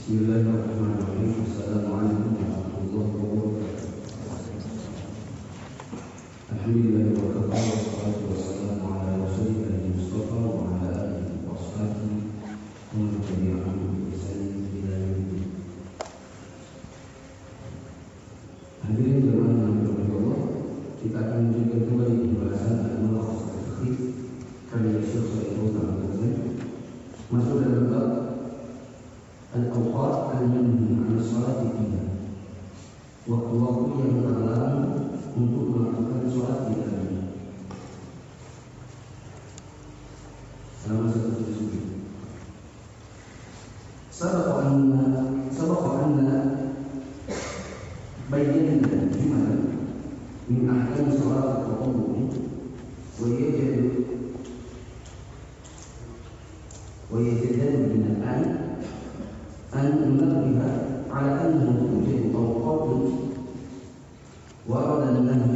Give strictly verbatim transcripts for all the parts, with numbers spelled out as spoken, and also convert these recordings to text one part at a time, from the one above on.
Bismillahirrahmanirrahim. Assalamualaikum warahmatullahi wabarakatuh. Alhamdulillah wa kafa wa salatu wassalamu ala rasulillah Mustafa wa ala alihi wa sahbihi wa man tabi'ahum bi ihsan ila yaumil. Hadirin jemaah yang dirahmati Allah, kita akan melanjutkan kembali pembahasan al-mulakhash al-fiqh karya Syekh Shalih Al-Utsaimin. Masuk dalam bab al-awqat al-manhi 'an salati fiha. Waktu-waktu yang terlarang untuk melakukan sholat di dalamnya. Selama satu tersebut. Sabaqa anna sabaqa anna bayyana jumlan min ahkam salat at-tatawwu wa yajadu wa yajadu min al-an an nunabbiha ala annahu tujadu awqat ورد النهي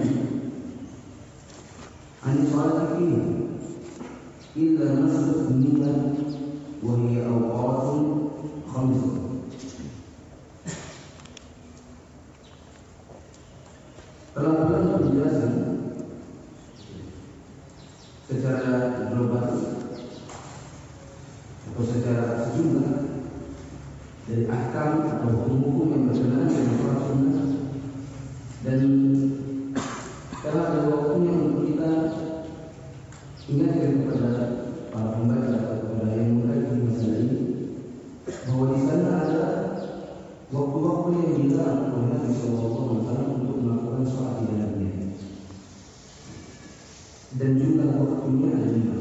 عن الصلاة فيها إلا مسألة النية وهي أوقات خمسة. Telah berlalu penjelasan secara global atau secara sejumlah dari ahkam atau hukum-hukum yang berkenaan dengan sholat sunnah, dan telah ada waktunya untuk kita ingatkan kepada para pembaca atau kepada yang mengkaji masalah ini bahwa di sana ada waktu-waktu yang dilarang oleh Nabi Shallallahu Alaihi Wasallam untuk melakukan sholat di dalamnya, dan jumlah waktunya ada lima.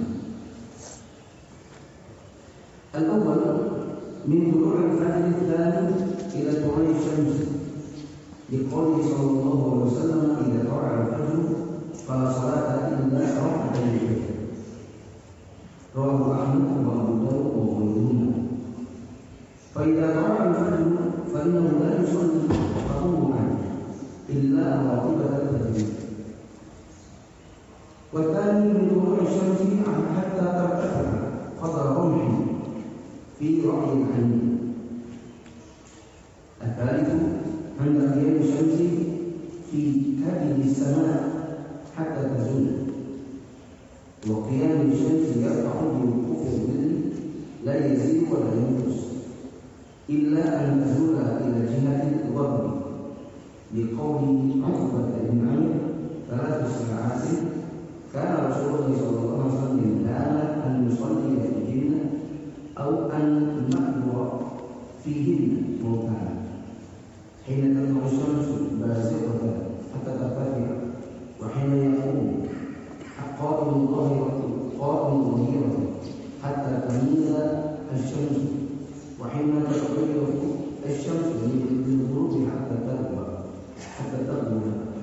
Al-awwal min tulu'il fajr tsani ila tulu'i syams. Liqouli sallallahu alaihi wasallam idza tala'a al-fajr fala salata illa rak'atayn al-fajr. Rawahu Ahmad wa Abu Dawud wa ghayruhuma. Fa idza tala'a al-fajr fa innahu la yusalli tatawwu'an illa ratibat al-fajr. Wa thani min tulu'i syamsi hatta tartafi'a qadra rumhin fi ra'yi al-hamid. الثالث عند قيام الشمس في كبد السماء حتى تزول، وقيام الشمس يقطع بوقوف الظل لا يزيد ولا ينقص إلا أن تزول إلى جهة الغرب، لقول عقبة بن عمرو ثلاث ساعات كان رسول الله صلى الله عليه وسلم ينهانا أن نصلي فيهن أو أن نقبر فيهن موتانا حين تطلع الشمس بازغة حتى ترتفع، وحين يقوم قائم الظاهرة قائم الظهيرة حتى تميل الشمس، وحين تغرب الشمس من الغروب حتى تغرب حتى تغرب.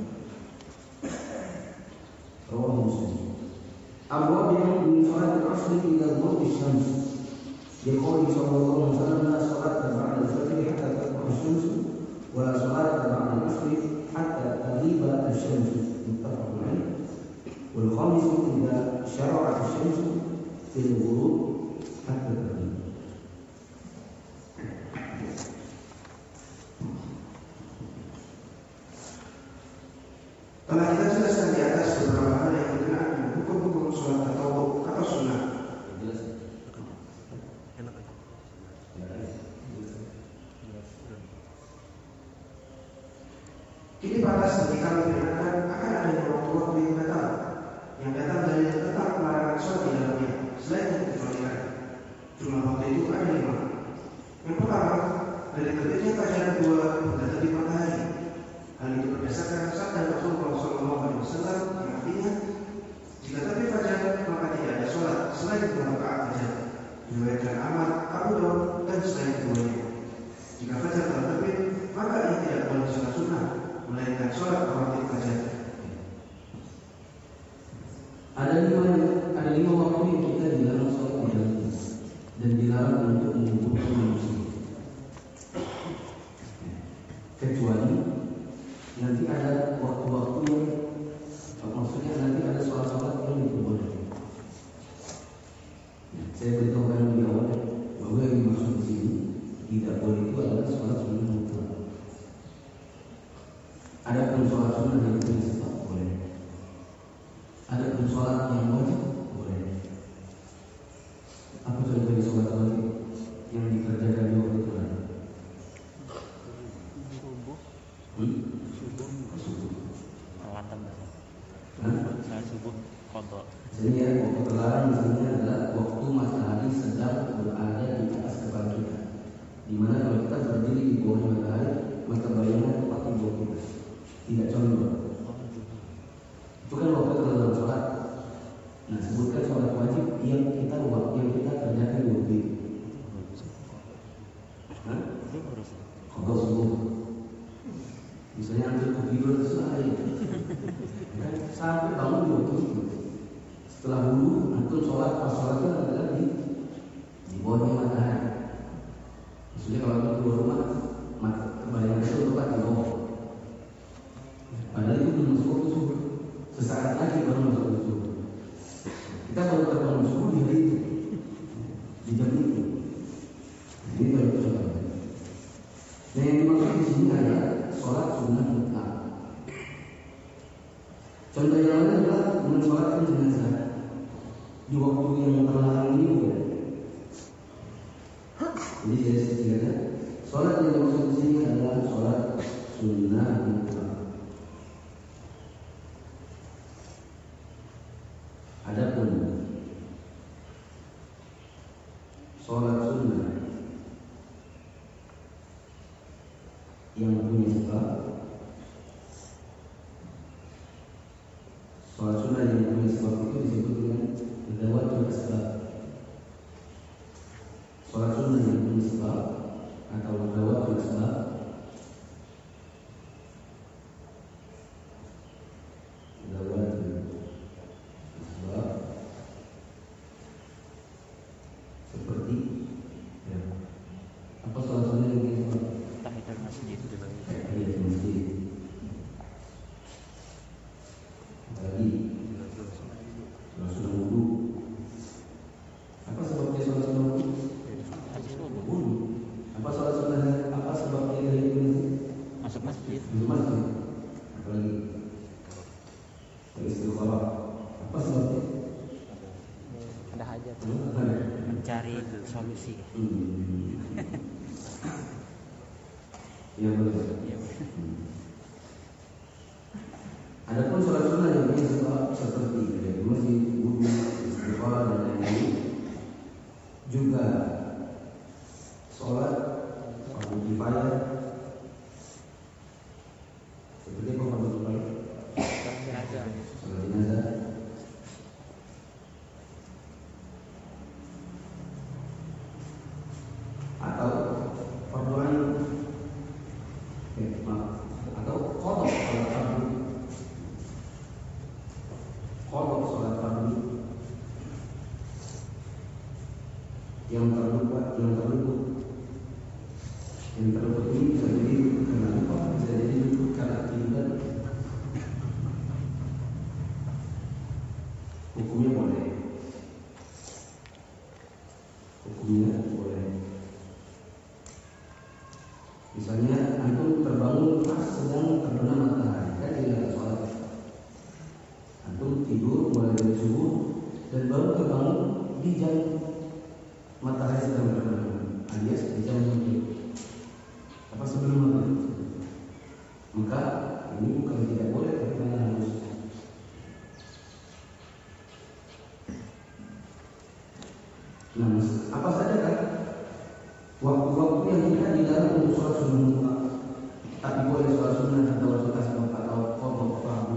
رواه مسلم. الرابع من صلاة العصر إلى غروب الشمس، لقوله صلى الله عليه وسلم لا صلاة بعد الفجر حتى تطلع الشمس ولا صلاة بعد العصر حتى تغيب الشمس، متفق عليه. والخامس إذا شرعت الشمس في الغروب حتى تغيب. Telah kita jelaskan di atas beberapa hal yang berkenaan dengan hukum-hukum sholat tatawwu atau sunnah. Ini pantas bagi kami mengatakan akan adanya waktu-waktu yang datang yang datang dari tentang larangan sholat di dalamnya selain yang kecualikan. Jumlah waktu itu ada lima. Yang pertama, dari terbitnya fajar dua hingga terbit matahari. Hal itu berdasarkan sabda Rasulullah shallallahu alaihi wasallam yang artinya, jika terbit fajar maka tidak ada sholat selain dua rakaat fajar. Diriwayatkan Ahmad, Abu Dawud dan selain keduanya. Jika fajar telah terbit maka ia tidak boleh sholat sunnah melainkan sholat rawatib fajar. Ada lima ada lima waktu yang kita dilarang sholat di dalamnya dan dilarang untuk mengumpulkan manusia, kecuali nanti ada waktu-waktu yang maksudnya nanti ada sholat-sholat yang diperbolehkan. Saya beritahu di awal bahwa sunnah yang punya sebab boleh. Ada pun sholat yang wajib boleh. Apa contoh dari sholat wajib yang dikerjakan di waktu itu? Subuh. Hmm? Subuh. Subuh. Awatan. Hah? Salat subuh qadha. Jadi ya, waktu terlarang misalnya adalah waktu matahari sedang berada di atas kepala kita. Di mana kalau kita berdiri di bawah matahari, maka bayangan tepat di bawah kita, tidak condong. Itu kan waktu terlarang sholat. Nah, sebutkan sholat wajib yang kita yang kita kerjakan di waktu itu. Hah? Qadha subuh. Misalnya antum tidur selesai, kan sampai bangun di waktu itu. Setelah dulu antum sholat, pas sholatnya adalah di di bawahnya matahari. Maksudnya kalau antum keluar rumah, mata bayangan itu tepat di bawah. Padahal itu belum masuk waktu subuh. Sesaat lagi baru masuk waktu subuh. Kita baru terbangun subuh di hari itu, di jam itu. Ini baru sholat. Nah, yang dimaksud di sini adalah sholat sunnah mutlak. Contoh yang lain adalah mensolatkan jenazah di waktu yang terlarang ini boleh. Jadi dari sisi kata, sholat yang dimaksud di sini adalah sholat sunnah mutlak. Adapun sholat sunnah yang punya sebab, sholat sunnah yang punya sebab itu disebut dengan zawatul asbab. Sholat sunnah yang punya sebab atau zawatul asbab zawatul asbab seperti ya, apa sholat sunnah yang punya sebab? Tahiyatul masjid. Tahiyatul masjid. Lagi sholat sunnah wudu. Apa sebabnya sholat sunnah wudu? Wudu. Apa sholat sunnah? Apa sebabnya dari itu? Masuk masjid. Masuk masjid. Apalagi istighfar. Apa sebabnya? Ada hajat. Hmm, ada. Mencari solusi. Hmm. Ya betul. Iya. Adapun sholat sunnah yang punya sebab seperti dari masjid, wudu, istighfar dan lain-lain, juga sholat fardu kifayah. Seperti apa fardu kifayah? Jenazah. Sholat jenazah. Atau fardu ain. Eh, maaf. Atau qadha sholat fardu. Qadha sholat fardu yang terlupa, yang terlupa, yang terlupa ini bisa jadi karena lupa, bisa jadi karena akibat. Hukumnya boleh. Hukumnya boleh. Misalnya antum terbangun pas sedang terbenam matahari, kan tidak sholat. Antum tidur mulai dari subuh dan baru terbangun di jam matahari sedang terbenam, alias di jam maghrib. Apa sebelum maghrib? Maka ini bukan tidak boleh, tapi harus. Nah, apa saja kan waktu-waktu yang kita dilarang untuk sholat sunnah mutlak, tapi boleh sholat sunnah atau sholat asbab atau qadha fardu.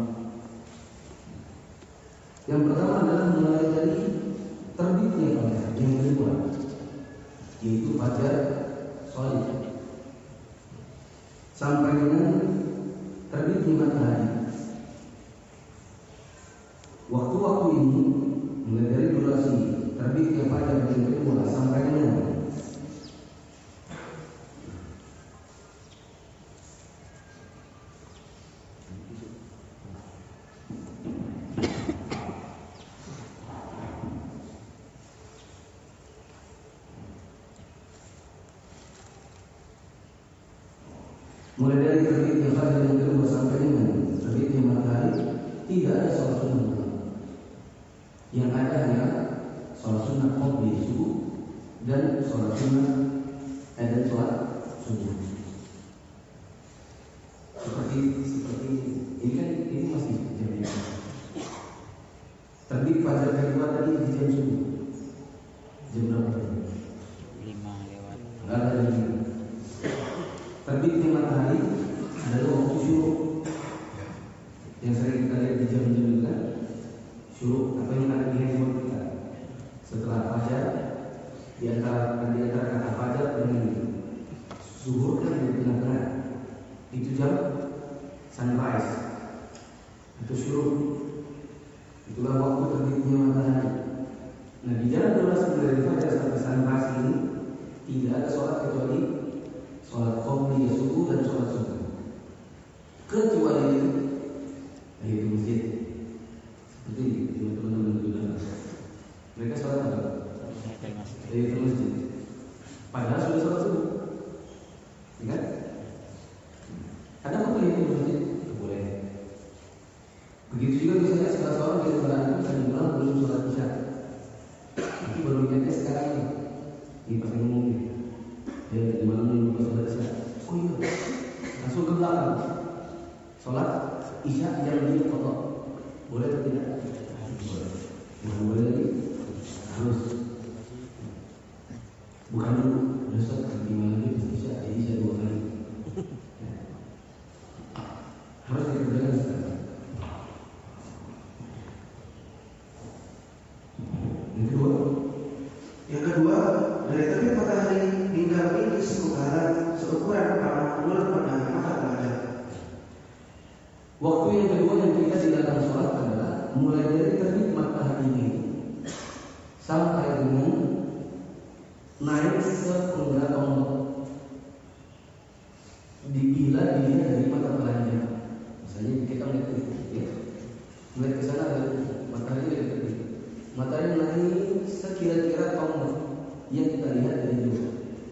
Yang pertama adalah mulai dari terbitnya fajar, yang kedua yaitu fajar shadiq sampai dengan terbitnya matahari. Waktu-waktu ini mulai dari durasi terbitnya fajar yang kedua sampai dengan Mulai dari terbitnya fajar yang kedua sampai dengan terbitnya matahari tidak ada sholat sunnah mutlak. Yang ada adalah sholat sunnah qabli subuh dan sholat sunnah eh, dan sholat subuh. Seperti seperti ini kan ini masih jam lima. Terbit fajar kedua tadi di jam subuh. Jam berapa? lima lewat. Enggak ada lagi. Terbitnya matahari adalah waktu syuruk yang sering kita lihat di jam-jam juga. Syuruk apa yang ada di handphone kita setelah fajar, di antara di antara kata fajar dengan zuhur kan di tengah-tengah itu jam sunrise itu syuruk, itulah waktu terbitnya matahari. Nah di jam dua belas dari fajar sampai sunrise ini tidak ada sholat kecuali sholat qabli subuh dan sholat subuh, kecuali yaitu masjid. Seperti teman-teman juga mereka sholat apa? Yaitu masjid. Padahal sudah sholat subuh, ya kan? Ada apa yang itu masjid? Boleh. Begitu juga misalnya salah seorang dari orang itu saya bilang belum sholat isya, tapi baru ingatnya sekarang ini, ini pakai ngomong ya di malam ini bukan sholat isya. Oh iya, langsung ke belakang sholat isya yang dia kotor. Boleh atau tidak? Boleh. Bukan boleh lagi, harus. Bukan dulu, besok di malam ini isya, jadi isya dua kali. Ya. Harus dikerjakan sekarang. Yang kedua, Yang kedua, dari terbit matahari hingga meninggi seukuran seukuran panah bulan pandangan mata pelajar. waktu yang kedua yang kita silakan sholat adalah mulai dari terbit matahari ini sampai dengan naik sepenggal tombak. Bila dilihat dari mata pelajar, misalnya kita melihat ke ya, melihat ke sana ada matahari dari terbit. Matahari naik sekira-kira tombak yang kita lihat dari jauh.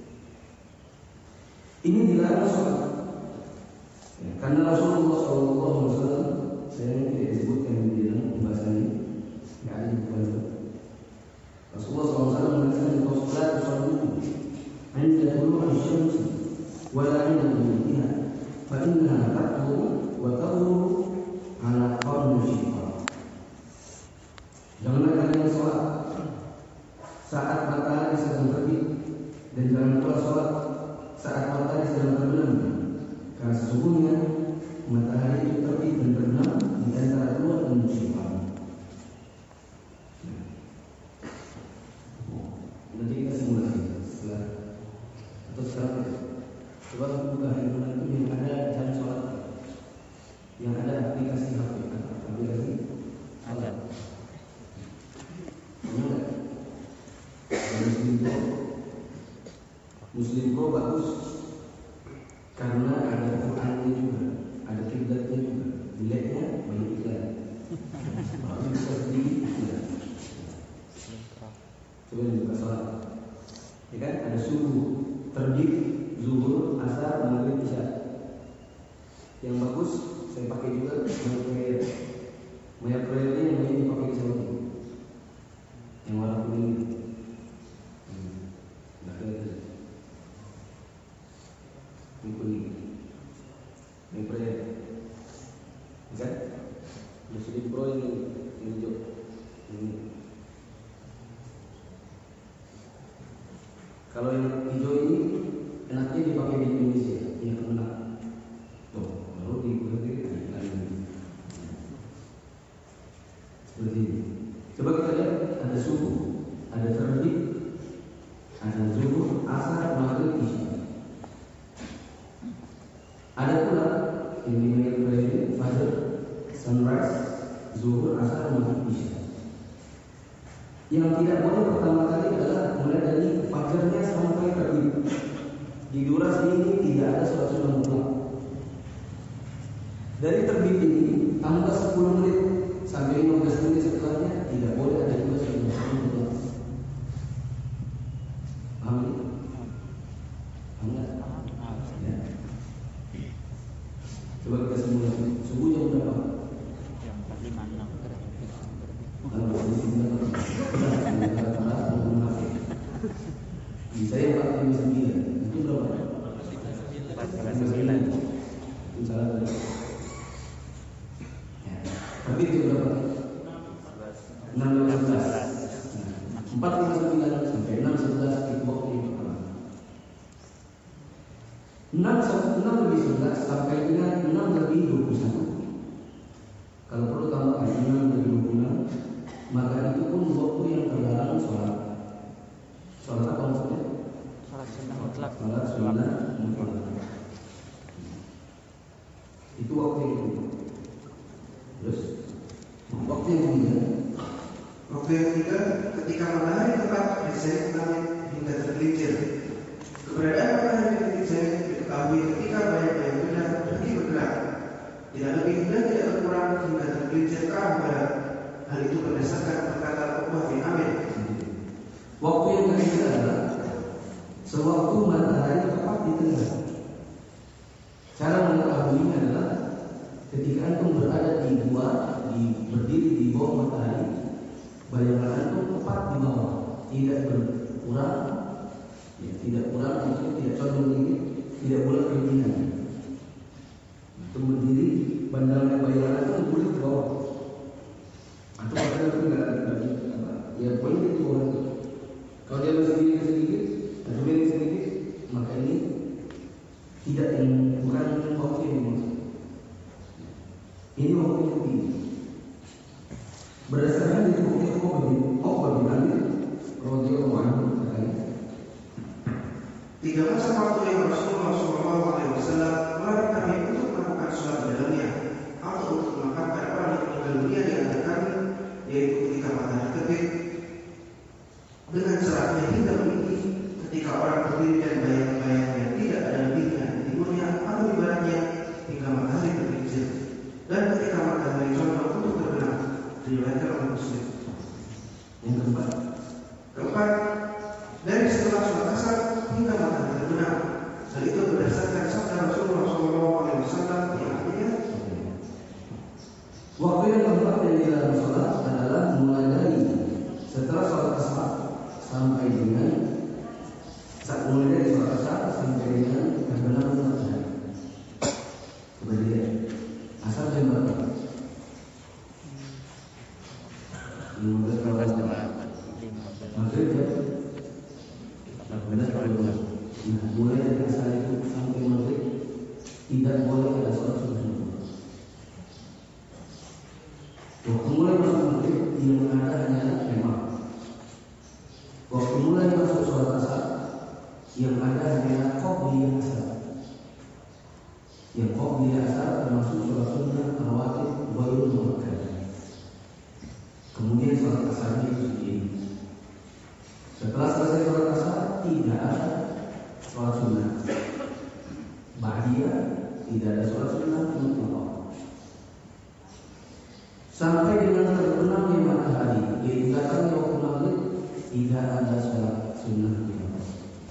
Ini dilarang sholat. Ya, karena Rasulullah shallallahu alaihi wasallam, saya tidak disebutkan di dalam pembahasan ini, nggak ada di buku itu. Rasulullah shallallahu alaihi wasallam mengatakan bahwa sholat sholat anda dulu asyamsi, wala anda dulunya, fa inna taqu wa taqu ala qarnu syaitan. Janganlah kalian sholat saat matahari sedang terbit, dan jangan pula sholat saat matahari sedang terbenam, karena sesungguhnya matahari itu terbit dan terbenam di antara dua ilmu syaitan. Nanti kita simulasi setelah atau setelah coba buka handphone itu yang ada jam sholat, yang ada aplikasi H P, aplikasi Ada. Muslim Pro, Muslim Pro bagus karena ada Qurannya juga, ada kiblatnya juga. Jeleknya banyak iklan. Kalau bisa sedikit, tidak. Coba buka sholat, ya kan? Ada subuh, terbit, zuhur, asar, maghrib, isya. Yang bagus saya pakai juga Maya Prayer. Maya Prayer ini yang dipakai di Saudi, yang warna kuning. Ini prayer, kan? Muslim Pro ini hijau. Ini. Kalau yang hijau ini enaknya dipakai di Indonesia, yang enak. Tuh, baru diikuti lagi. Seperti ini. Coba kita lihat, ada subuh, ada terbit, ada zuhur, asar, maghrib, isya. Ada pula yang dimiliki fajar, sunrise, zuhur, asar, maghrib, isya. Yang tidak boleh pertama kali adalah mulai dari fajarnya sampai terbit. Di durasi ini tidak ada sholat sunnah mutlak. Dari terbit ini tambah sepuluh menit sampai lima belas menit setelahnya tidak boleh ada juga sholat sunnah mutlak. Paham ini? Paham nggak? Ya. Coba kita simulasi. Subuh jam berapa? Jam empat lima enam. Kalau di sini di saya empat lima sembilan. Itu berapa? empat belas sembilan. Salah tadi. Ya. Tapi itu berapa? enam belas sebelas. empat lima sembilan sampai enam sebelas itu waktu yang pertama. enam lebih sebelas sampai dengan enam lebih dua puluh satu. Kalau perlu tambahkan enam lebih dua puluh enam, maka itu pun waktu yang terlarang sholat. Sholat apa maksudnya? Sholat sunnah mutlak. Sholat sunnah mutlak. Itu waktu yang kedua. Terus waktu yang ketiga. Waktu yang ketiga, ketika matahari tepat dari zenit langit hingga tergelincir. Keberadaan matahari di titik zenit diketahui ketika banyak-banyak benda berhenti bergerak, tidak lebih dan tidak berkurang hingga tergelincir ke arah barat. Hal itu berdasarkan perkataan Uqbah bin Amir. Waktu yang ketiga adalah sewaktu matahari tepat di tengah. Cara mengetahuinya adalah ketika antum berada di gua, di berdiri di bawah matahari, bayangan antum tepat di bawah, tidak berkurang, ya, tidak kurang, maksudnya tidak condong tinggi, tidak pula keinginan. Antum berdiri, pandangan bayangan antum boleh ke bawah. Antum ada enggak ada ya poin itu orang itu. Kalau dia masih sedikit, atau lebih sedikit, maka ini tidak yang bukan waktu yang dimaksud. Ini waktu yang tinggi. Berdasarkan dari bukti Uqbah bin Amir radhiyallahu anhu katanya, tiga masa waktu yang Rasulullah shallallahu alaihi wasallam melarang kami untuk melakukan sholat di dalamnya atau untuk memakamkan orang yang meninggal dunia di antara kami, yaitu ketika matahari terbit dengan seratnya hingga meninggi, ketika orang berdiri dan bayang-bayangnya tidak ada lebihnya di timurnya atau di baratnya hingga matahari tergelincir, dan ketika matahari condong untuk terbenam. Diriwayatkan oleh Muslim. Yang keempat, keempat dari setelah sholat asar hingga matahari terbenam. Hal itu berdasarkan sabda Rasulullah shallallahu alaihi wasallam yang artinya, waktu yang keempat yang dilarang sholat adalah mulai dari setelah sholat asar sampai dengan saat mulai dari sholat asar sampai dengan terbenam matahari. Kemudian asar jam berapa? lima belas maghrib ya. Nah, mulai dari asar itu sampai maghrib tidak boleh ada sholat subuh. Waktu mulai masuk maghrib yang ada hanyalah kemah. Waktu mulai masuk sholat asar yang ada hanyalah qobliyah asar. Yang qobliyah asar termasuk sholat sunnah rawatib ghairul muakkad. Kemudian sholat asarnya itu sendiri. Setelah selesai sholat asar tidak ada sholat sunnah. Ba'diyah tidak ada sholat sunnah mutlaq. Sampai dengan terbenamnya matahari, yaitu datangnya waktu maghrib, tidak ada sholat sunnah mutlaq.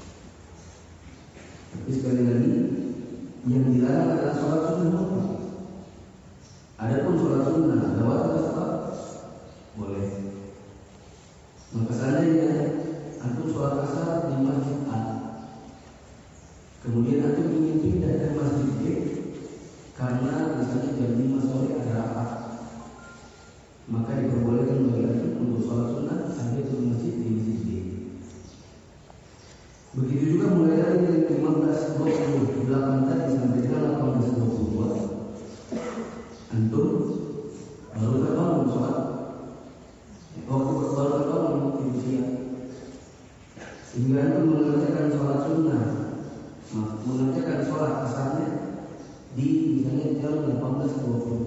Tapi sekali lagi, yang dilarang adalah sholat sunnah mutlaq. Adapun sholat sunnah lewat asar boleh. Maka seandainya antum sholat asar di masjid A, kemudian antum ingin pindah ke masjid B karena misalnya jam lima sore ada rapat, maka diperbolehkan bagi antum untuk sholat sunnah sampai ke masjid di masjid B. Begitu juga mulai dari lima belas dua puluh delapan tadi sampai dengan delapan belas dua puluh dua, antum baru terbangun sholat. Waktu baru terbangun tidur siang, sehingga antum mengerjakan sholat sunnah, mengerjakan sholat asarnya di misalnya jam delapan belas dua puluh,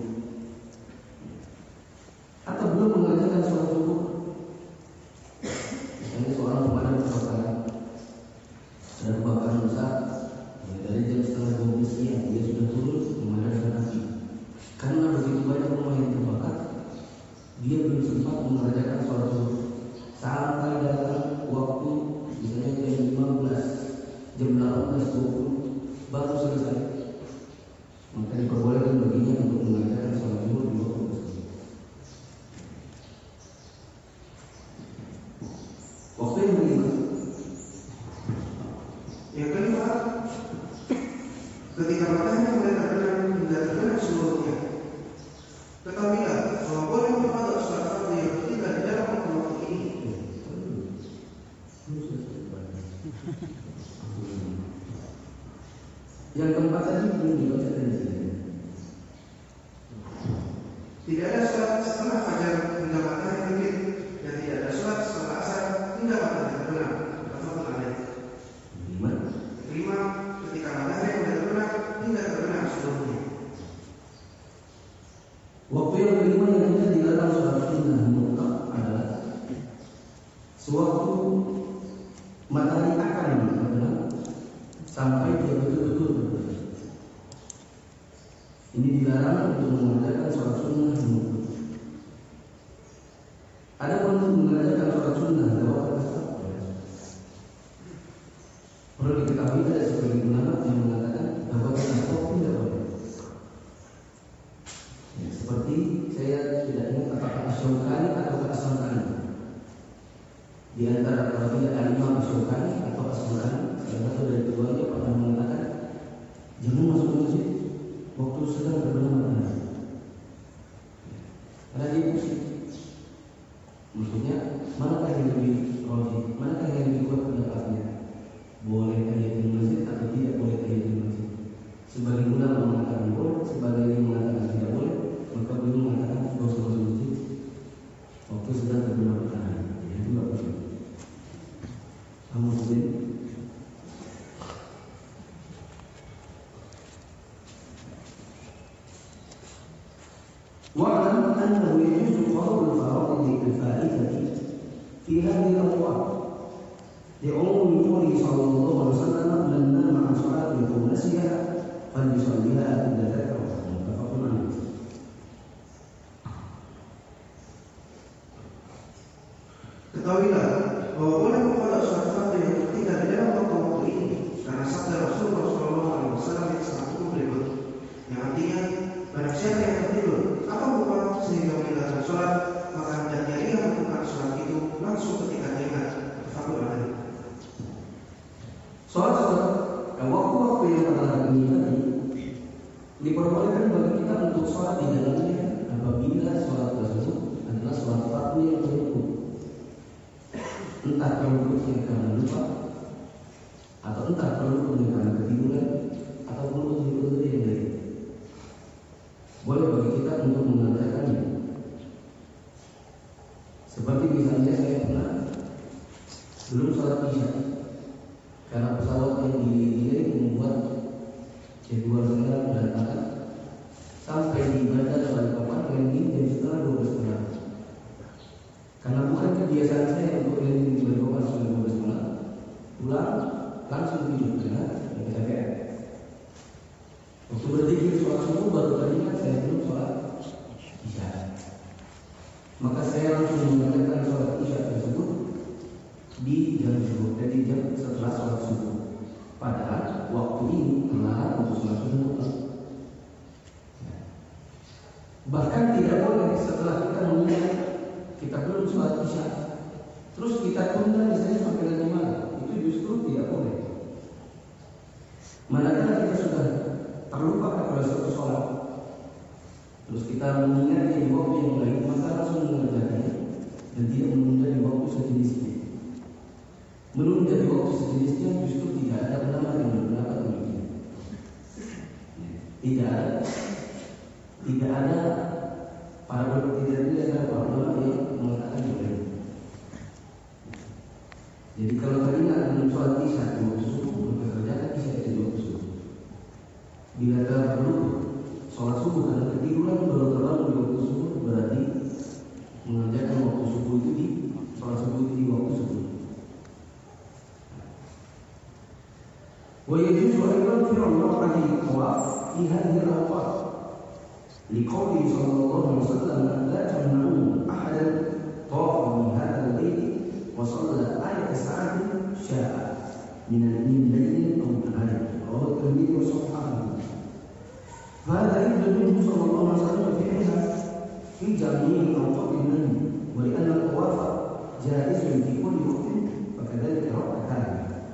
atau belum mengerjakan sholat subuh. Misalnya seorang pemadam kebakaran, ada kebakaran besar, dari jam setengah dua belas siang dia sudah turun memadamkan api. Karena begitu banyak rumah yang terbakar, dia belum sempat mengerjakan sholat subuh sampai datang waktu misalnya jam lima belas, jam delapan belas dua puluh baru selesai. maka diperbolehkan baginya untuk mengerjakan sholat zuhur di waktu tersebut. Waktu yang kelima, yang kelima, ketika matahari mulai terbenam hingga terbenam seluruhnya, ketahuilah bahwa boleh memperbuat sholat fardu yang ketika di dalam waktu ini. Yang keempat tadi belum dibaca dari sini. Tidak ada sholat setelah fajar hingga matahari terbit, dan tidak ada sholat setelah asar hingga matahari terbenam. Muttafaqun alaih. Lima. Kelima, ketika matahari mulai terbenam hingga terbenam seluruhnya. Waktu yang kelima yang kita dilarang sholat sunnah mutlak adalah sewaktu matahari akan terbenam sampai dia betul-betul terbenam. Ini dilarang untuk mengerjakan sholat sunnah mutlak. Ada pun untuk mengerjakan sholat sunnah lewat asar, perlu diketahui ada sebagian ulama yang mengatakan bahwa asar tidak boleh. Ya, seperti saya tidak ingat apakah Asy-Syaukani atau As-San'ani. Di antara kalau tidak Al-Imam Asy-Syaukani atau As-San'ani, salah satu dari keduanya pernah mengatakan jangan masuk masjid waktu sedang terbenam matahari. Karena dia pusing. Maksudnya, manakah yang lebih rajih, manakah yang lebih kuat pendapatnya? Boleh tahiyatul masjid atau tidak boleh tahiyatul masjid? Sebagian ulama mengatakan boleh, sebagian yang mengatakan tidak boleh. Maka beliau mengatakan tidak usah masuk masjid waktu sedang terbenam matahari. Ya, itu nggak boleh. Kamu sendiri? واعلم أنه يجوز قول الفرائض الفائتة في هذه الأوقات لعموم قوله صلى الله عليه وسلم من نام عن صلاة أو نسيها فليصليها إذا ذكرها. متفق عليه. Ketahuilah bahwa boleh memperbuat sholat fardu yang tertinggal di dalam waktu-waktu ini karena sabda Rasulullah shallallahu alaihi wasallam yang sangat umum berikut, yang artinya barang siapa yang tertidur atau lupa sehingga meninggalkan sholat, maka hendaknya ia melakukan sholat itu langsung ketika ingat. Muttafaqun alaih. Sholat-sholat dan waktu-waktu yang telah ini tadi diperbolehkan bagi kita untuk sholat di dalamnya apabila sholat tersebut adalah sholat fardu yang terluput. Entah terluputnya karena lupa, atau entah terluputnya karena ketiduran, atau terluput yang lain. Boleh bagi kita untuk mengerjakannya. Seperti misalnya saya pernah belum sholat isya karena pesawat yang delay membuat jadwal saya berantakan sampai di bandara Balikpapan landing jam setengah dua belas malam. Karena bukan kebiasaan saya untuk landing di Balikpapan setengah dua belas malam, pulang langsung tidur karena kecapean. Waktu berzikir sholat subuh baru teringat saya belum sholat isya. Maka saya langsung mengerjakan sholat isya tersebut di jam subuh, jadi jam setelah sholat subuh. Padahal waktu ini melarang untuk sholat subuh. Bahkan tidak boleh setelah kita mengingat kita belum sholat isya, terus kita tunda misalnya sampai nanti malam, itu justru tidak boleh. Manakala kita sudah terlupa pada suatu sholat, terus kita mengingatnya di waktu yang lain, maka langsung mengerjakannya dan tidak menunda di waktu sejenisnya. Menunda di waktu sejenisnya justru tidak ada ulama yang berpendapat demikian. Tidak ada, tidak ada para tidak ada para ulama yang mengatakan boleh. Jadi kalau teringat dengan sholat isya di waktu subuh, maka kerjakan isya di waktu subuh. Bila perlu sholat subuh karena ketiduran baru terbangun di waktu subuh, berarti mengerjakan waktu subuh itu di sholat subuh itu di waktu subuh. ويجوز أيضا فعل المرأة الطواف في هذه الأوقات لقوله صلى الله عليه وسلم لا تمنعوا أحدا طاف من هذا البيت وصلى آية ساعة شاء من الليل أو نهار. رواه الترمذي وصححه. جميع أوقات النهي ولأن الطواف جائز في كل وقت وكذلك ركعتان.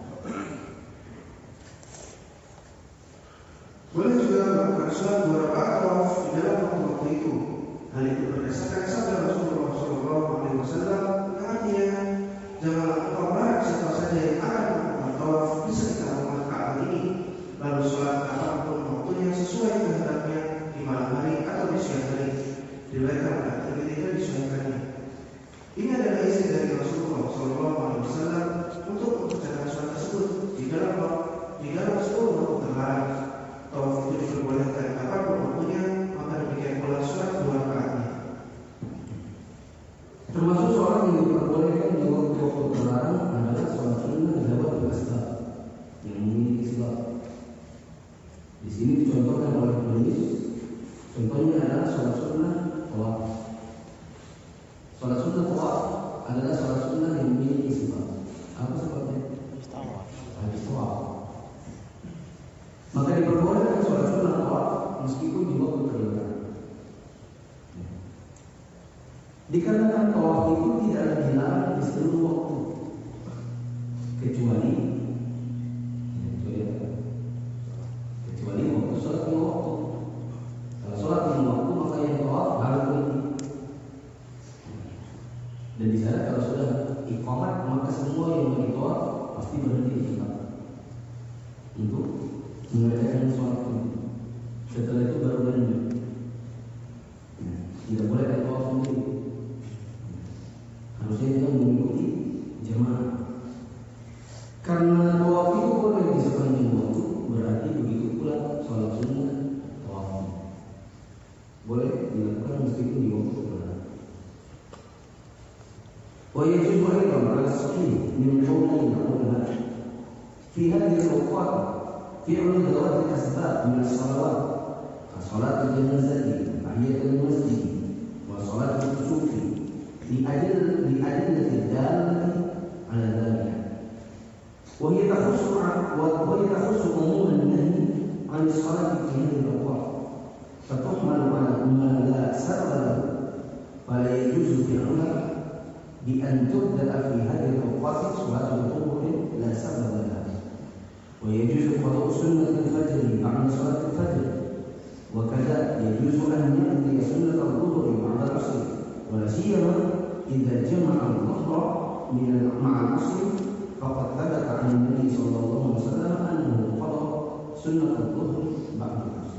Boleh juga melakukan sholat dua rakaat tawaf di dalam waktu-waktu itu. Hal itu berdasarkan sabda Rasulullah shallallahu alaihi wasallam yang artinya, janganlah engkau melarang siapa saja yang akan melakukan tawaf di sekitar rumah Ka'bah ini, lalu sholat apapun waktunya sesuai kehendaknya di malam hari atau di siang hari. Diriwayatkan oleh Tirmidzi dan disahihkannya. Ini adalah izin dari Rasulullah shallallahu alaihi wasallam untuk mengerjakan sholat tersebut di dalam di dalam sepuluh waktu terlarang. Tawaf itu diperbolehkan apapun waktunya, maka demikian pula sholat dua rakaatnya. Termasuk sholat yang diperbolehkan di waktu-waktu terlarang adalah sholat sunnah zawat al-asbab yang memiliki sebab. Di sini dicontohkan oleh penulis. Contohnya adalah sholat sunnah tawaf. Sholat sunnah tawaf adalah sholat sunnah yang memiliki sebab. Apa sebabnya? Habis tawaf. Maka diperbolehkan sholat sunnah tawaf meskipun di waktu terlarang. Dikarenakan tawaf itu tidak dilarang di seluruh waktu, kecuali kecuali waktu sholat lima waktu. Kalau sholat lima waktu maka yang tawaf harus berhenti. Dan di sana kalau sudah iqamat maka semua yang bagi tawaf pasti berhenti di tempat untuk mengerjakan sholat itu. Setelah itu baru berhenti. Tidak boleh ada tawaf sendiri. Harusnya dia mengikuti jemaah. Karena tawaf itu boleh di sepanjang waktu, berarti begitu pula sholat sunnah tawaf boleh dilakukan meskipun di waktu terlarang. Wa yajibu aidan 'ala as-sahih min qawlin yaquluna fi hadhihi al-awqat fi'lu dawat al-asbab min as-salawat ka salat al-janazah, tahiyatul masjid wa salat al-kusufi لأجل لأجل الدالة على ذلك، وهي تخص وهي تخص عموم النهي عن الصلاة في هذه الأوقات، فتحمل على ما لا سبب له، فلا يجوز فعلها بأن تبدأ في هذه الأوقات صلاة الظهر لا سبب لها، ويجوز قضاء سنة الفجر بعد صلاة الفجر، وكذا يجوز أن يأتي سنة الظهر بعد العصر، ولا سيما إذا جمع الظهر من مع العصر فقد ثبت عن النبي صلى الله عليه وسلم أنه قضى سنة الظهر بعد العصر.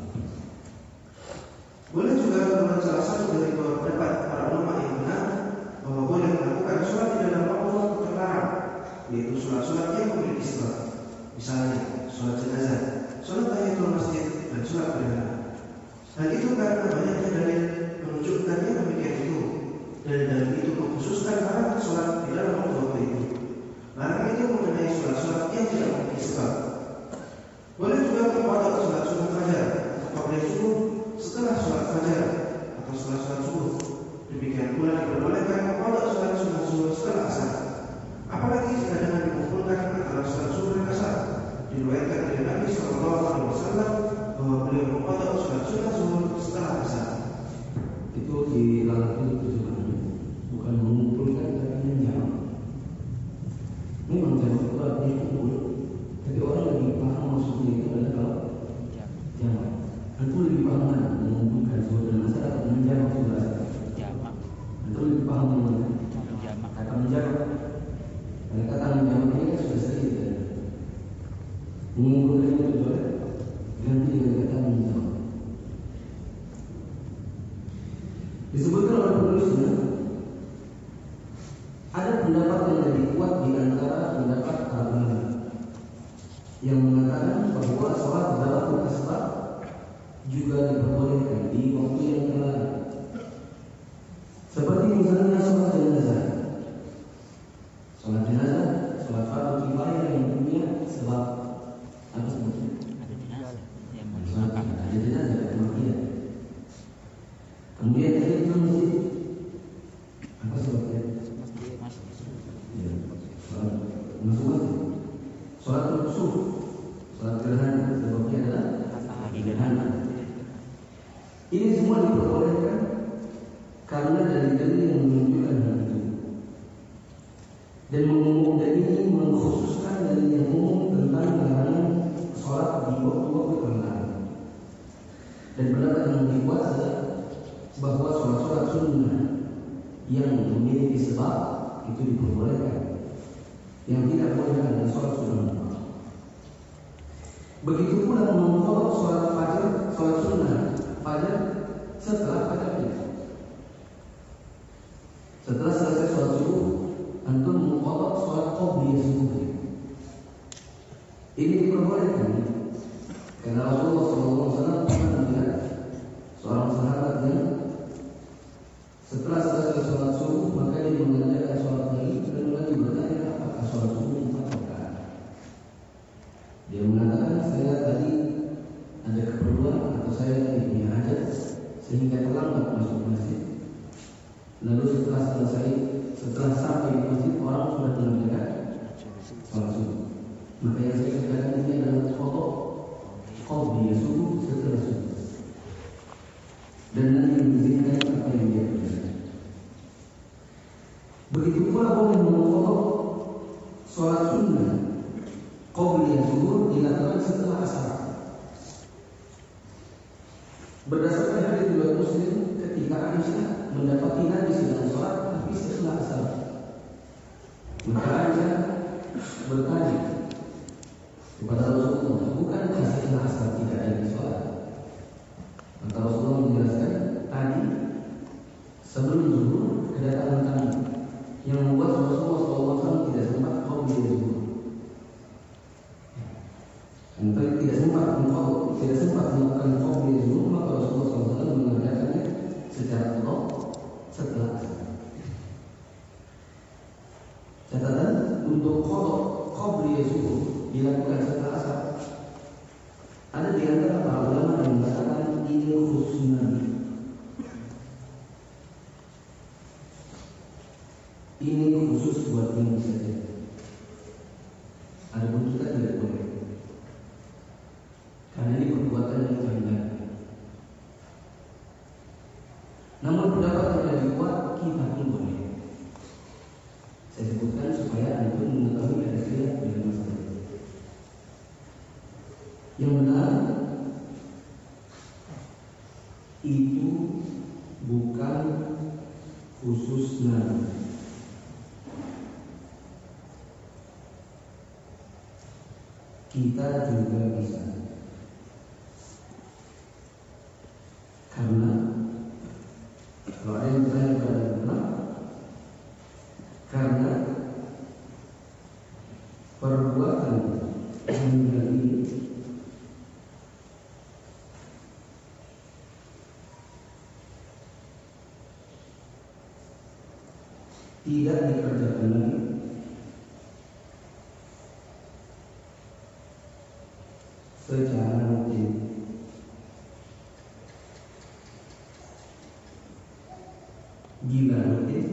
Boleh juga menurut salah satu dari dua pendapat para ulama yang benar bahwa boleh melakukan sholat di dalam waktu-waktu terlarang, yaitu sholat-sholat yang memiliki sebab, misalnya sholat jenazah, sholat tahiyatul masjid, dan sholat gerhana. Hal itu karena banyaknya dalil menunjukkannya demikian itu. Dan dalam itu mengkhususkan larangan sholat di dalam waktu-waktu itu. Larangan itu mengenai sholat-sholat yang tidak memiliki sebab. Boleh juga mengqadha sholat sunnah fajar atau qabliyah subuh setelah sholat fajar atau setelah sholat subuh. Demikian pula diperbolehkan mengqadha sholat sunnah subuh setelah asar. Apalagi jika dengan mengumpulkan antara sholat subuh dan asar. Diriwayatkan dari Nabi Shallallahu Alaihi Wasallam bahwa beliau mengqadha sholat sunnah subuh setelah asar. Itu dilakukan tujuannya bukan mengumpulkan tapi menjamak. Memang jamak itu artinya kumpul, tapi orang lebih paham maksudnya itu adalah jamak. Tentu lebih paham mana mengumpulkan zuhur dan asar atau menjamak zuhur asar. Jamak. Tentu lebih paham mana Jamak. kata menjamak. Karena kata menjamak ini kan sudah sering ya. Mengumpulkan itu boleh ganti dengan kata menjamak. Disebutkan oleh penulisnya ada pendapat yang lebih kuat di antara pendapat para ulama yang mengatakan bahwa sholat dalam asbab juga diperbolehkan di waktu yang terlarang. Seperti misalnya sholat jenazah, sholat jenazah, sholat fardu kifayah yang punya sebab apa sebabnya? Ada jenazah yang mau Sholat dimakamkan. ada jenazah kematian. Kemudian tadi itu masjid apa sebabnya? Masjid masuk. Ya, sholat masuk masjid, sholat kusuf, sholat gerhana sebabnya adalah gerhana. Ini semua diperbolehkan karena dalil-dalil yang menunjukkan hal itu. Dan mengumum dan ini mengkhususkan dalil yang umum tentang larangan sholat di waktu-waktu terlarang. Dan pendapat yang lebih kuat adalah bahwa sholat-sholat sunnah yang memiliki sebab itu diperbolehkan. Yang tidak boleh adalah sholat sunnah. Begitu pula mengkodok sholat fajar, sholat sunnah fajar setelah fajarnya. Setelah selesai sholat subuh, antum mengkodok sholat qobliyah subuh. Ini diperbolehkan karena Rasulullah shallallahu alaihi wasallam pernah melihat seorang sahabat yang setelah selesai sholat subuh maka dia mengerjakan sholat lagi dan lagi bertanya apakah sholat subuh empat rakaat. Dia mengatakan saya tadi ada keperluan atau saya tadi punya hajat sehingga terlambat masuk masjid. Lalu setelah selesai setelah sampai di masjid orang sudah mengerjakan sholat subuh. Maka yang saya katakan ini adalah foto qobliyah subuh setelah subuh. Dan nanti mengizinkan apa yang dia kerjakan. Begitu pula boleh memfoto sholat sunnah qobliyah subuh dilakukan setelah asar. Berdasarkan hadits riwayat Muslim ketika Aisyah mendapati Nabi sedang sholat tapi setelah asar. Maka Aisyah bertanya kepada Rasulullah, bukankah setelah asar tidak ada sholat? Maka Rasulullah menjelaskan, tadi sebelum zuhur kedatangan kami yang membuat Rasulullah shallallahu alaihi wasallam tidak sempat qobliyah zuhur. Untuk tidak sempat mengqadha, tidak sempat melakukan qobliyah zuhur, maka Rasulullah shallallahu alaihi wasallam mengerjakannya secara qadha setelah asar. Catatan untuk qadha qobliyah zuhur dilakukan setelah asar. Ada di antara para ulama yang mengatakan ini khusus Nabi. Ini khusus buat Nabi saja. Adapun kita tidak boleh. Karena ini perbuatan yang janggal. Namun pendapat yang lebih kuat kita pun boleh. Saya sebutkan supaya antum mengetahui ada khilaf dalam masalah ini. Yang benar itu bukan khusus Nabi. Kita juga bisa. Karena kalau ada yang bertanya kepada benar, karena perbuatan meninggal ini tidak dikerjakan lagi secara rutin. Bila rutin,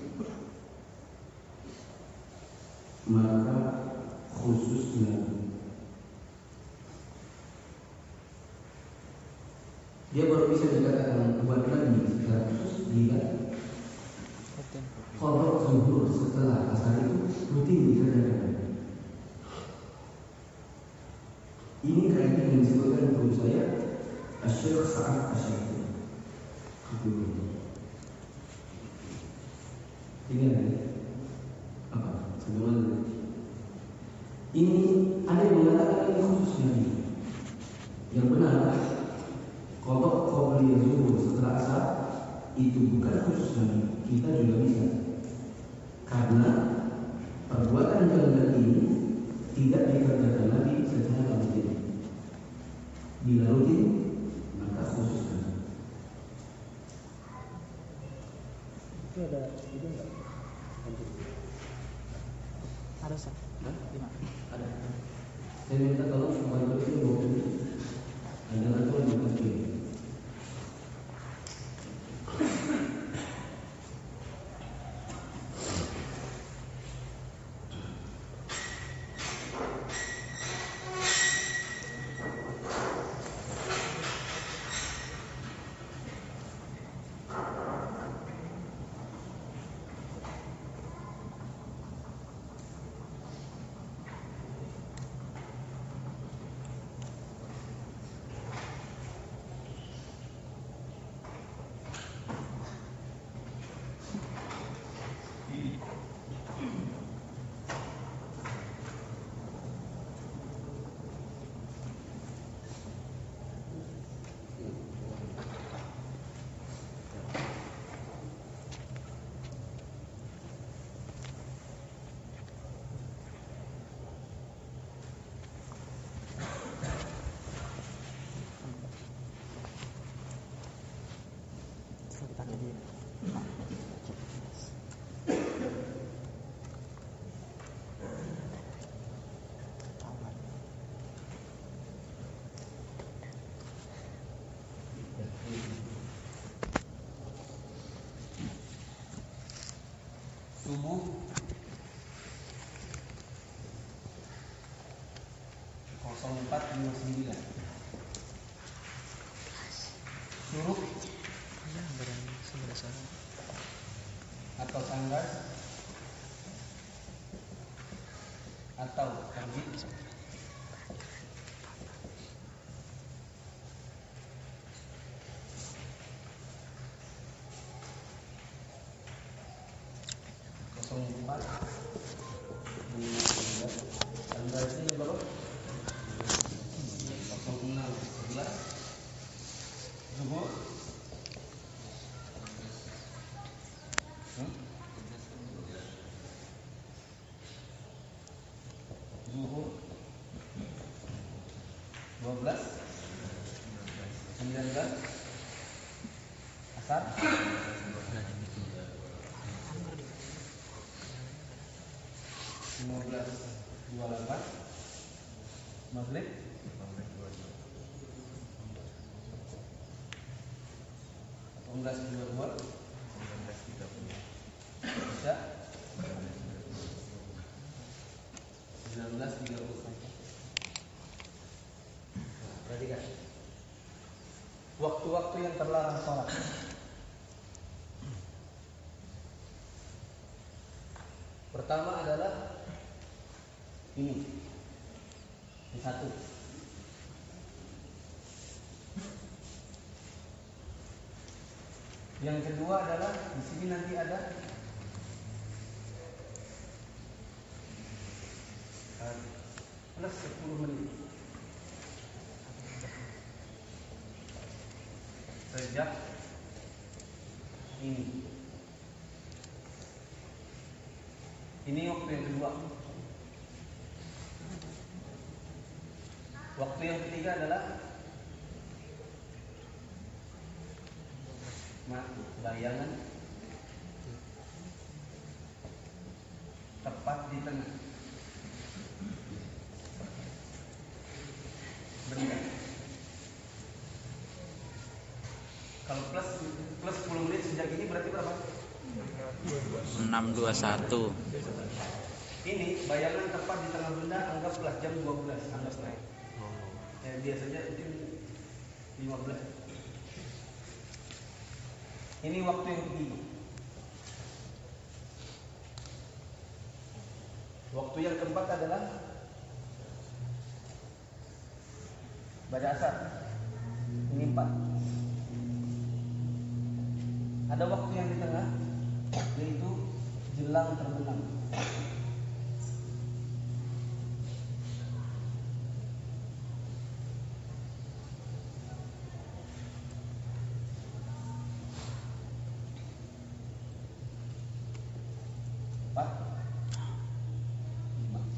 maka khususnya dia baru bisa dikatakan buat lagi secara khusus bila qadha zuhur setelah asar itu rutin dikerjakan. Ini kaidah yang disebutkan guru saya Asy-Syaikh Sa'ad Asy-Syaikh. Ini ada apa? Sebelum ini ada yang mengatakan ini khusus Nabi. Yang benar qadha qobliyah zuhur setelah asar itu bukan khusus Nabi. Kita juga bisa. Karena perbuatan janggal ini tidak dikerjakan Nabi secara rutin. Bila rutin, maka khusus Nabi. Itu ada itu enggak? Ada sah? Lima. Ada. Saya minta tolong supaya itu bawa ini. Ada aturan di masjid. nol empat lima sembilan. Suruh atau sanggas atau terbit nol empat lima sembilan. Sanggasnya berapa? nol enam sebelas. Zuhur hmm? Zuhur dua belas sembilan belas. Asar lima belas dua puluh delapan. Maghrib delapan belas dua puluh dua. Isya sembilan belas tiga puluh. Perhatikan waktu-waktu yang terlarang sholat. Pertama adalah ini, ini satu. Yang kedua adalah di sini nanti ada plus sepuluh menit sejak ini. Ini waktu yang kedua. Waktu yang ketiga adalah bayangan tepat di tengah benda. Kalau plus plus sepuluh menit sejak ini berarti berapa? enam dua satu. Ini bayangan tepat di tengah benda, anggaplah jam dua belas, anggaplah. Ya, biasanya mungkin lima belas. Ini waktu yang ketiga. Waktu yang keempat adalah pada asar. Ini empat. Ada waktu yang di tengah, yaitu jelang terbenam. Empat, lima.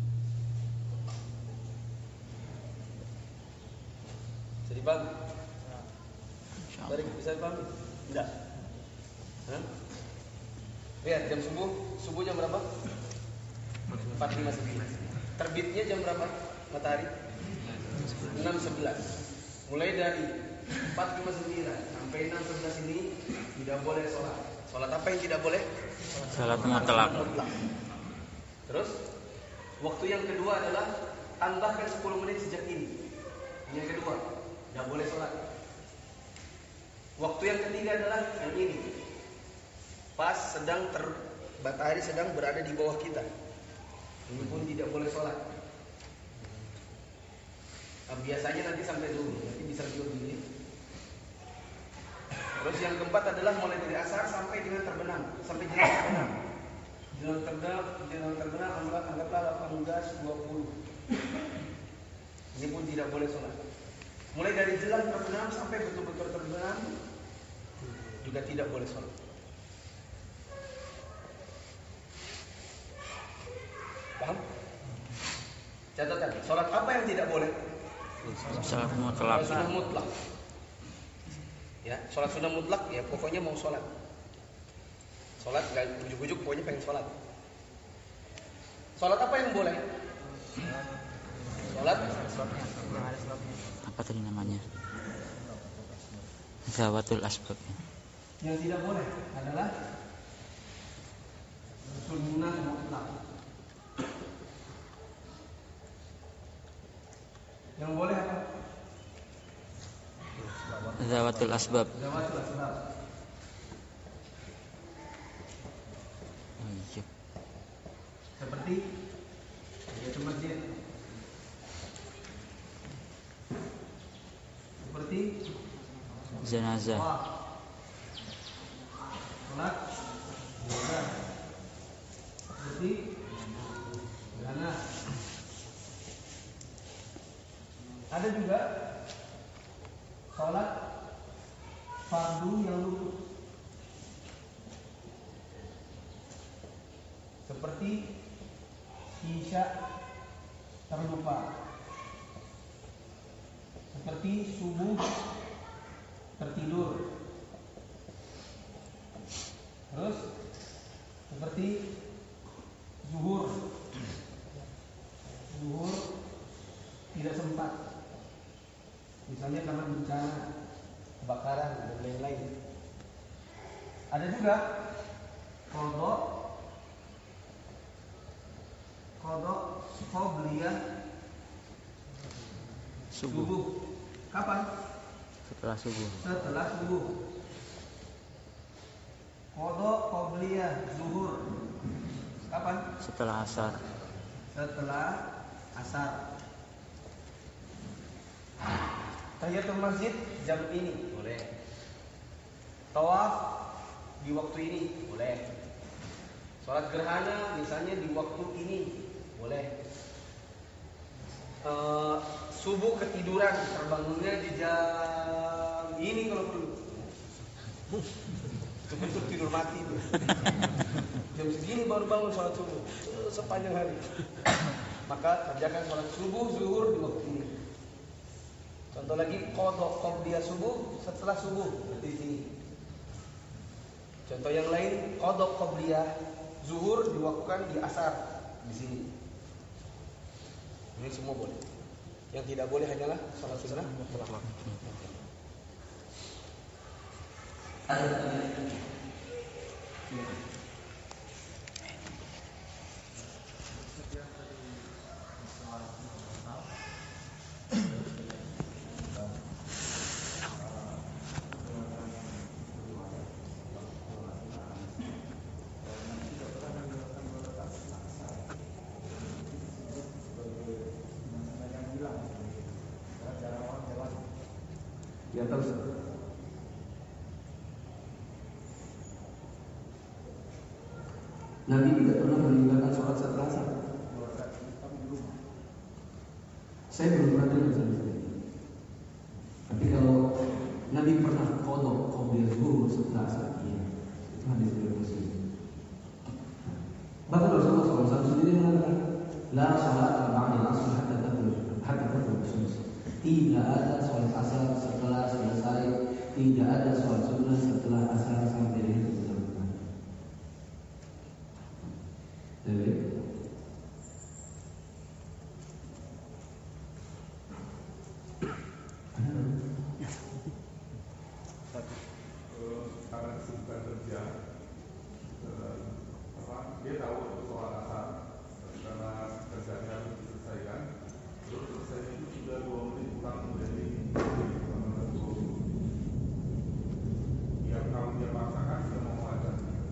Bisa dipahami? Dari bisa dipahami? Tidak. Hah? Lihat jam subuh, subuh jam berapa? empat lima sembilan. Terbitnya jam berapa? Matahari? enam sebelas. Mulai dari empat lima sembilan sampai enam sebelas ini tidak boleh sholat. Sholat apa yang tidak boleh? Salat mutlak. Terus waktu yang kedua adalah tambahkan sepuluh menit sejak ini. Yang kedua, tidak boleh sholat. Waktu yang ketiga adalah yang ini. Pas sedang ter matahari sedang berada di bawah kita. Ini pun tidak boleh sholat. Nah, biasanya nanti sampai dulu, nanti bisa tidur dulu. Terus yang keempat adalah mulai dari asar sampai dengan terbenam, sampai jelang terbenam. Jelang terbenam, jelang terbenam anggap anggaplah delapan belas dua puluh. Ini pun tidak boleh sholat. Mulai dari jelang terbenam sampai betul-betul terbenam juga tidak boleh sholat. Paham? Catatan, sholat apa yang tidak boleh? Salat mutlak. Sholat sunnah mutlak. Ya, sholat sunnah mutlak ya pokoknya mau sholat. Sholat gak ujuk-ujuk pokoknya pengen sholat. Sholat apa yang boleh? Sholat Apa tadi namanya? Zawatul asbab. yang tidak boleh adalah sunnah mutlak. Yang boleh apa? Zawatul asbab. Zawatul asbab. Oh, iya. Seperti yaitu masjid. Seperti Jenazah. Sholat jenazah. Seperti dana. Ada juga sholat fardu yang luput, seperti isya terlupa, seperti subuh tertidur, terus seperti zuhur zuhur tidak sempat, misalnya karena bencana kebakaran dan lain-lain. Ada juga kodok kodok qobliyah Subuh. subuh. Kapan? Setelah subuh. Setelah subuh. Kodok qobliyah zuhur. Kapan? Setelah asar. Setelah asar. Tahiyatul masjid jam ini boleh. Tawaf di waktu ini boleh. Sholat gerhana misalnya di waktu ini boleh. Uh, subuh ketiduran, terbangunnya di jam ini kalau perlu. Betul tidur mati itu. Jam segini baru bangun sholat subuh sepanjang hari. Maka kerjakan sholat subuh zuhur di waktu ini. Contoh lagi qadha qobliyah subuh setelah subuh di sini. Contoh yang lain qadha qobliyah zuhur diwaktukan di asar di sini. Ini semua boleh. Yang tidak boleh hanyalah sholat sunnah mutlak. Di atas. Nabi tidak pernah meninggalkan sholat setelah asar. Saya belum pernah dengar sama sekali. Tapi kalau Nabi pernah qadha qobliyah zuhur setelah asar, iya. Itu hadis riwayat Muslim. Bahkan Rasulullah shallallahu alaihi wasallam sendiri mengatakan, la sholata ba'da al-asr hatta takhruj hatta takhruj syams. Tidak ada sholat asar setelah selesai, tidak ada sholat sunnah setelah asar sampai di itu. Jadi, karena kesibukan kerja, apa dia tahu itu sholat asar, karena kerjanya harus diselesaikan. Terus selesai itu sudah dua menit pulang menjadi ya kalau dia paksakan dia mau aja.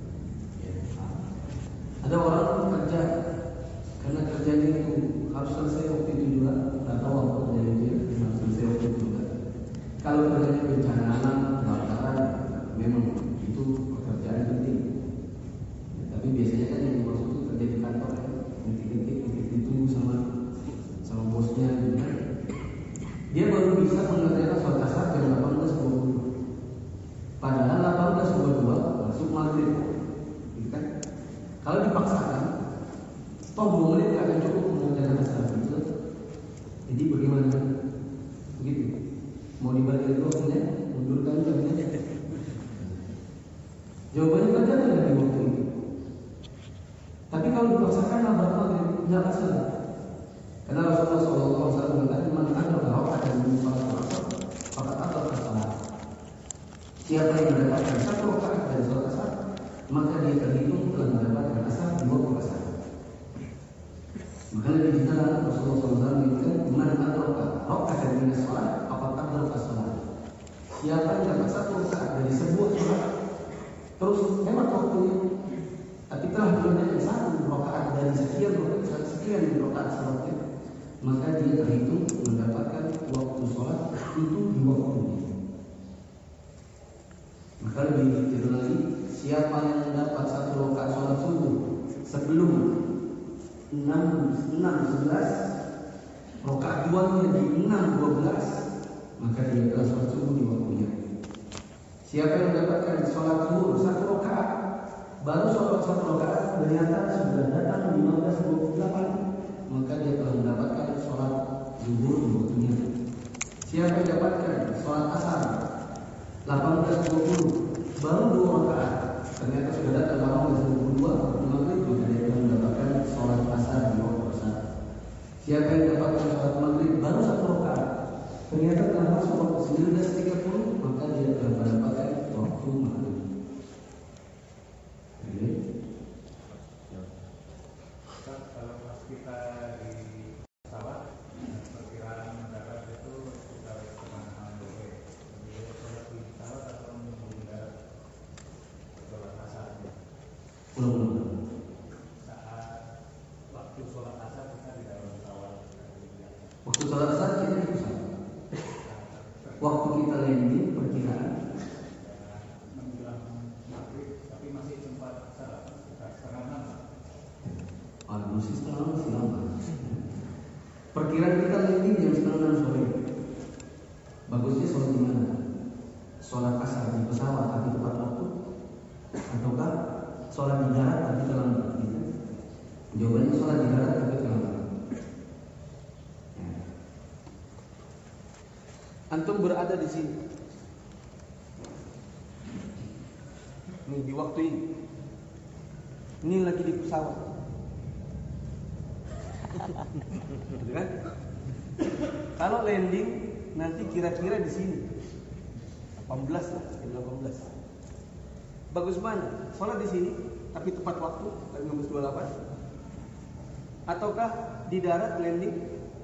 ada orang kerja karena kerjanya itu harus selesai waktu itu juga, nggak tahu apa kerjanya dia harus selesai waktu itu juga. Kalau kerjanya bencana alam, kebakaran, memang itu pekerjaan penting. Ya, tapi biasanya kan yang dimaksud itu kerja di kantor ya, ngetik-ngetik, ngetik ditunggu sama sama bosnya gitu kan. Dia baru bisa mengerjakan sholat asar jam delapan belas dua puluh. Padahal delapan belas dua puluh dua masuk maghrib, gitu kan? Kalau dipaksakan, toh dua menit nggak akan cukup mengerjakan asar, gitu. Jadi bagaimana? Begitu. Mau dibalik itu waktunya, mundurkan jamnya. Jawabannya kerjakan di waktu itu. Tapi kalau dipaksakan lambat maghrib, nggak masalah. Karena Rasulullah shallallahu alaihi wasallam mengatakan, "Man adraka raka'atan min salatil 'ashr, faqad adraka shalah." Siapa yang mendapatkan satu rakaat dari salat asar, maka dia terhitung telah mendapatkan asar di waktu asar. Maka lebih jelas Rasulullah shallallahu alaihi wasallam mengatakan, "Man adraka siapa yang dapat satu rakaat dari sebuah sholat terus hemat waktunya, tapi telah menunaikan satu rakaat dari sekian rakaat sekian rakaat sholatnya, maka dia terhitung mendapatkan waktu sholat itu di waktunya. Maka lebih detail lagi, siapa yang mendapat satu rakaat sholat subuh sebelum enam sebelas, rakaat duanya di enam dua belas, maka dia telah sholat subuh di waktunya. Siapa yang mendapatkan sholat zuhur satu rakaat baru sholat satu rakaat ternyata sudah datang lima belas dua puluh delapan, maka dia telah mendapatkan sholat zuhur di waktunya. Siapa yang mendapatkan sholat asar delapan belas dua puluh baru dua rakaat ternyata sudah datang delapan belas dua puluh dua, maka dia telah mendapatkan sholat asar di waktu asar. Siapa yang mendapatkan sholat maghrib baru satu rakaat ternyata telah masuk waktu sembilan belas tiga puluh, maka dia telah mendapatkan waktu maghrib. Oke. Kalau pas kita di pesawat, perkiraan mendarat itu sekitar kemana dulu? Jadi sholat di pesawat atau di darat? Sholat asar. Ulang-ulang. Saat waktu sholat asar kita di dalam pesawat. Waktu sholat asar kita di pesawat. Waktu kita landing perkiraan menjelang maghrib, tapi masih sempat asar sekitar setengah enam. ah, masih setengah enam masih lama. Perkiraan kita landing jam setengah enam sore. Bagusnya sholat di mana? Sholat asar di pesawat tapi tepat waktu, ataukah sholat di darat tapi terlambat? Gitu. Jawabannya sholat di darat tapi terlambat. Antum berada di sini, nih di waktu ini, ini lagi di pesawat, gitu kan? Kalau landing nanti kira-kira di sini delapan belas lah, delapan belas. Bagus mana? Sholat di sini, tapi tepat waktu lima belas dua puluh delapan, ataukah di darat landing,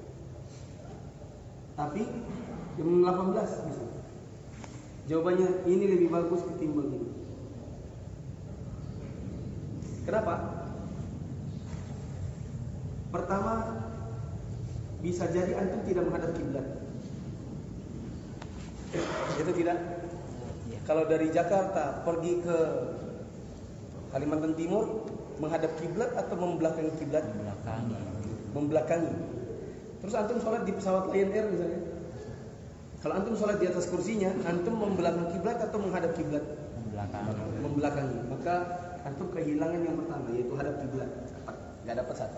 tapi jam delapan belas bisa. Jawabannya ini lebih bagus ketimbang ini. Kenapa? Pertama, bisa jadi antum tidak menghadap kiblat. Itu tidak. Kalau dari Jakarta pergi ke Kalimantan Timur, menghadap kiblat atau membelakangi kiblat? Membelakangi. Membelakangi. Terus antum sholat di pesawat Lion Air misalnya. Kalau antum sholat di atas kursinya, antum membelakangi kiblat atau menghadap kiblat? Membelakangi. Membelakangi. Maka antum kehilangan yang pertama, yaitu hadap kiblat. Nggak dapat satu.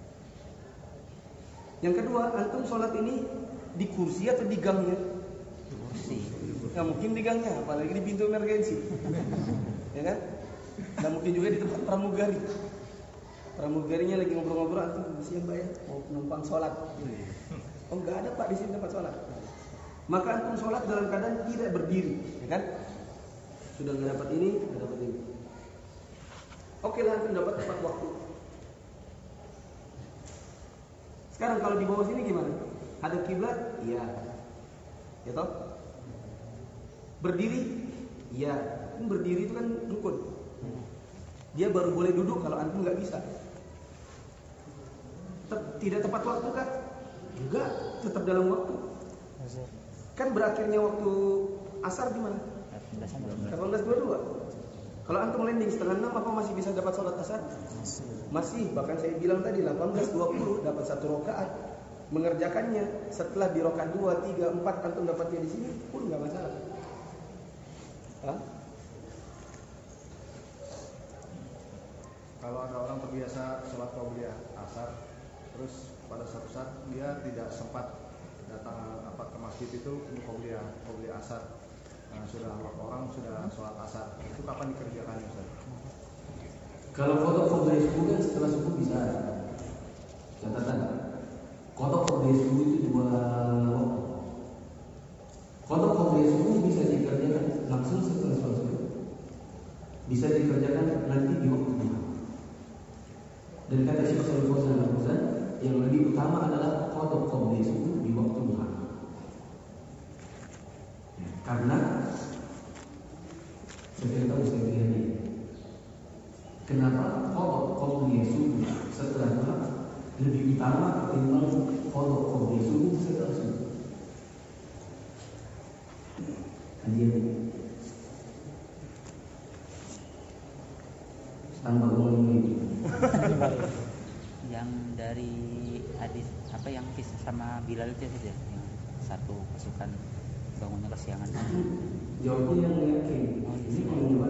Yang kedua, antum sholat ini di kursi atau di gangnya? Di kursi. Nggak mungkin di gangnya, apalagi di pintu emergensi, ya kan? Nggak mungkin juga di tempat pramugari. Pramugarinya lagi ngobrol-ngobrol, antum siap mbak ya, mau penumpang sholat. Oh nggak ada pak di sini tempat sholat. Maka antum sholat dalam keadaan tidak berdiri, ya kan? Sudah nggak dapat ini, nggak dapat ini. Oke lah, antum dapat tepat waktu. Sekarang kalau di bawah sini gimana? Hadap kiblat? Iya. Ya toh? Berdiri? Iya. Berdiri itu kan rukun. Dia baru boleh duduk kalau antum nggak bisa. Tidak tepat waktu kan? Enggak, tetap dalam waktu. Kan berakhirnya waktu asar gimana? delapan belas dua puluh dua. Kalau antum landing setengah enam, apa masih bisa dapat sholat asar? Masih. Bahkan saya bilang tadi delapan belas dua puluh dapat satu rakaat. Mengerjakannya setelah di rakaat dua, tiga, empat antum dapatnya di sini pun nggak masalah. Hah? Kalau ada orang terbiasa sholat qabliyah asar, terus pada suatu saat dia tidak sempat datang apa ke masjid itu untuk qabliyah qabliyah asar, nah, sudah orang sudah sholat asar, itu kapan dikerjakan Ustaz? Kalau kodok qabliyah subuh kan setelah subuh bisa. Catatan, kodok qabliyah subuh itu dua waktu. Kodok qabliyah subuh bisa dikerjakan langsung setelah sholat subuh, bisa dikerjakan nanti di waktu duha. Dan kata Syekh Shalih Fauzan Al-Fauzan, yang lebih utama adalah kodok qabliyah subuh di waktu duha. Karena lebih utama ketimbang kodok kopi subuh setelah subuh. Kajian tambah uang ini. Yang dari hadis apa yang kisah sama Bilal itu saja, yang satu pasukan bangunnya kesiangan. Jawabnya yang yakin. Ini mau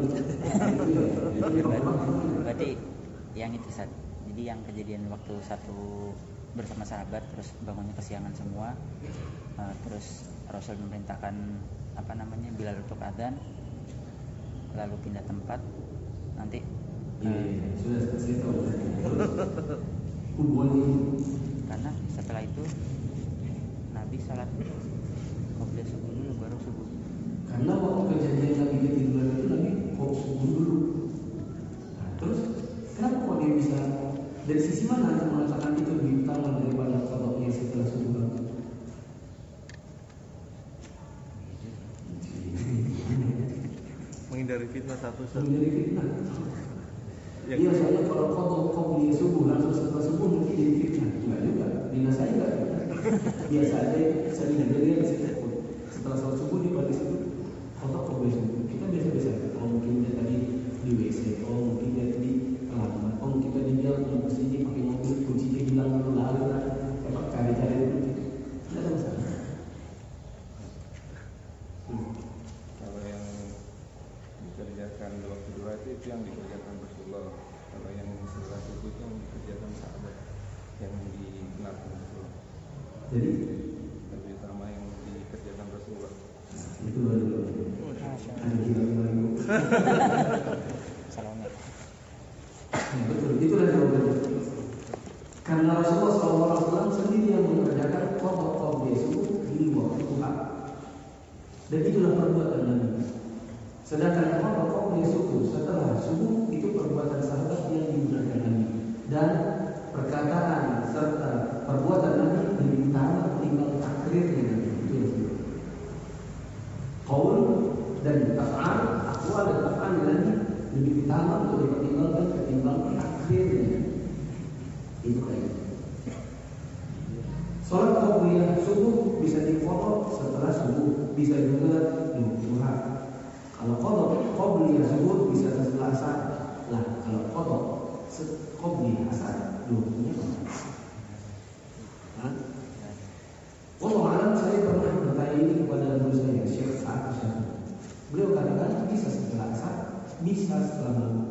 Berarti yang itu Ustaz. Jadi yang kejadian waktu satu bersama sahabat terus bangunnya kesiangan semua, uh, terus Rasul memerintahkan apa namanya Bilal untuk adzan, lalu pindah tempat. Nanti Iya, sudah saya tahu. Hubungannya karena setelah itu Nabi salat qobliyah subuh dulu baru subuh. karena waktu kejadian Nabi ketiduran itu Nabi kok subuh dulu. Nah, terus kenapa kok dia bisa dari sisi mana yang mengatakan itu lebih utama daripada kodoknya setelah subuh? Menghindari fitnah satu satu. Menjadi fitnah. Yang Iya, soalnya kalau kodok qobliyah subuh langsung setelah subuh mungkin jadi fitnah. Enggak juga. Dinas saya enggak fitnah. Biasa aja sering ada dia di situ. Setelah sholat subuh dia balik situ. Kodok qobliyah subuh. Kita biasa-biasa. Oh mungkin dia tadi di W C. Oh mungkin dia tadi terlambat. Oh mungkin tadi dia mau kesini pakai mobil kuncinya hilang lalu lalu lah. Cepat cari-cari dulu. Tidak ada masalah. Kalau yang dikerjakan waktu dua itu, itu yang dikerjakan Rasulullah. Kalau yang setelah subuh itu yang dikerjakan sahabat yang dikenalkan Rasulullah. Jadi Lebih utama yang dikerjakan Rasulullah. itu baru. Ada gila-gila. Salomnya. Ya, betul, itulah jawabannya. Karena Rasulullah shallallahu alaihi wasallam sendiri yang mengerjakan kodok qobliyah subuh di waktu duha. Dan itulah perbuatan Nabi. Sedangkan kodok qobliyah subuh setelah subuh itu perbuatan sahabat yang dibenarkan Nabi. Dan perkataan serta perbuatan Nabi lebih utama ketimbang takrirnya Nabi. Itu yang sebut. Qaul dan af'al, aqwal dan af'al Nabi lebih utama untuk dipertimbangkan ketimbang takrirnya. Itu kayak sholat qobliyah subuh bisa diqodok setelah subuh, bisa juga duha. Kalau qodok qobliyah subuh bisa setelah asar. Lah kalau qodok qobliyah asar duhanya kemana? Hah? Wallahu a'lam. Saya pernah bertanya ini kepada guru saya Syekh Sa'ad Syafi'i. Beliau katakan bisa setelah asar, bisa setelah maghrib.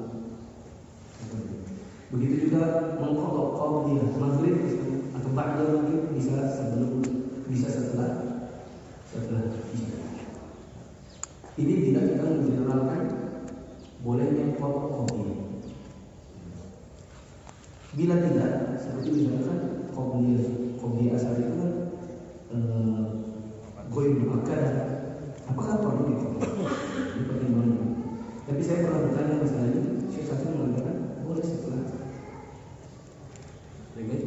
Begitu juga mengkodok qobliyah maghrib atau ba'da maghrib bisa sebelum, bisa setelah setelah isya. Ini tidak kita mengeneralkan bolehnya kodok qobliyah. Bila tidak, seperti misalkan qobliyah qobliyah asar itu kan eh, goib muakkad, apakah perlu dikodok? Ini pertimbangan. Tapi saya pernah bertanya masalah ini, Syekh Syafi'i mengatakan boleh setelah. Baik.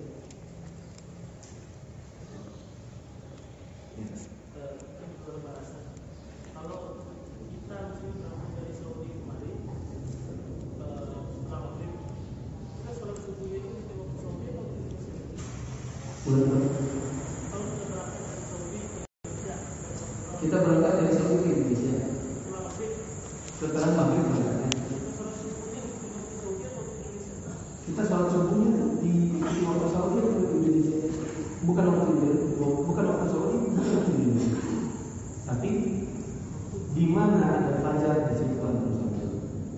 Kalau kita berangkat dari Saudi kemarin setelah maghrib, kita sholat subuhnya itu di waktu Saudi atau di Indonesia? Boleh. Kalau kita berangkat dari Saudi ke Indonesia, Kita berangkat dari Saudi ke Indonesia setelah maghrib, setelah maghrib berangkatnya. kita sholat subuhnya di Saudi atau di Indonesia? Kita sholat subuhnya di di waktu Saudi atau di Indonesia? Bukan waktu Indonesia, bukan waktu Saudi, bukan waktu Indonesia. Tapi di mana ada fajar di situ kan Saudi?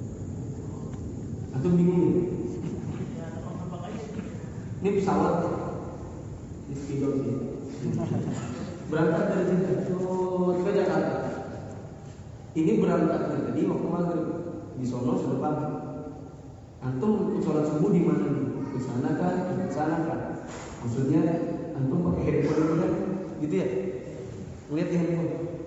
Atau bingung nih? Ya, apa aja? Ini pesawat di Spidol sini. Berangkat dari Jeddah ke Jakarta. Ini berangkatnya tadi waktu maghrib, di sono sudah pagi. Antum ikut sholat subuh di mana nih? Ke sana kan? Ke sana kan? Maksudnya antum pakai handphone itu kan? Gitu ya? Lihat di handphone.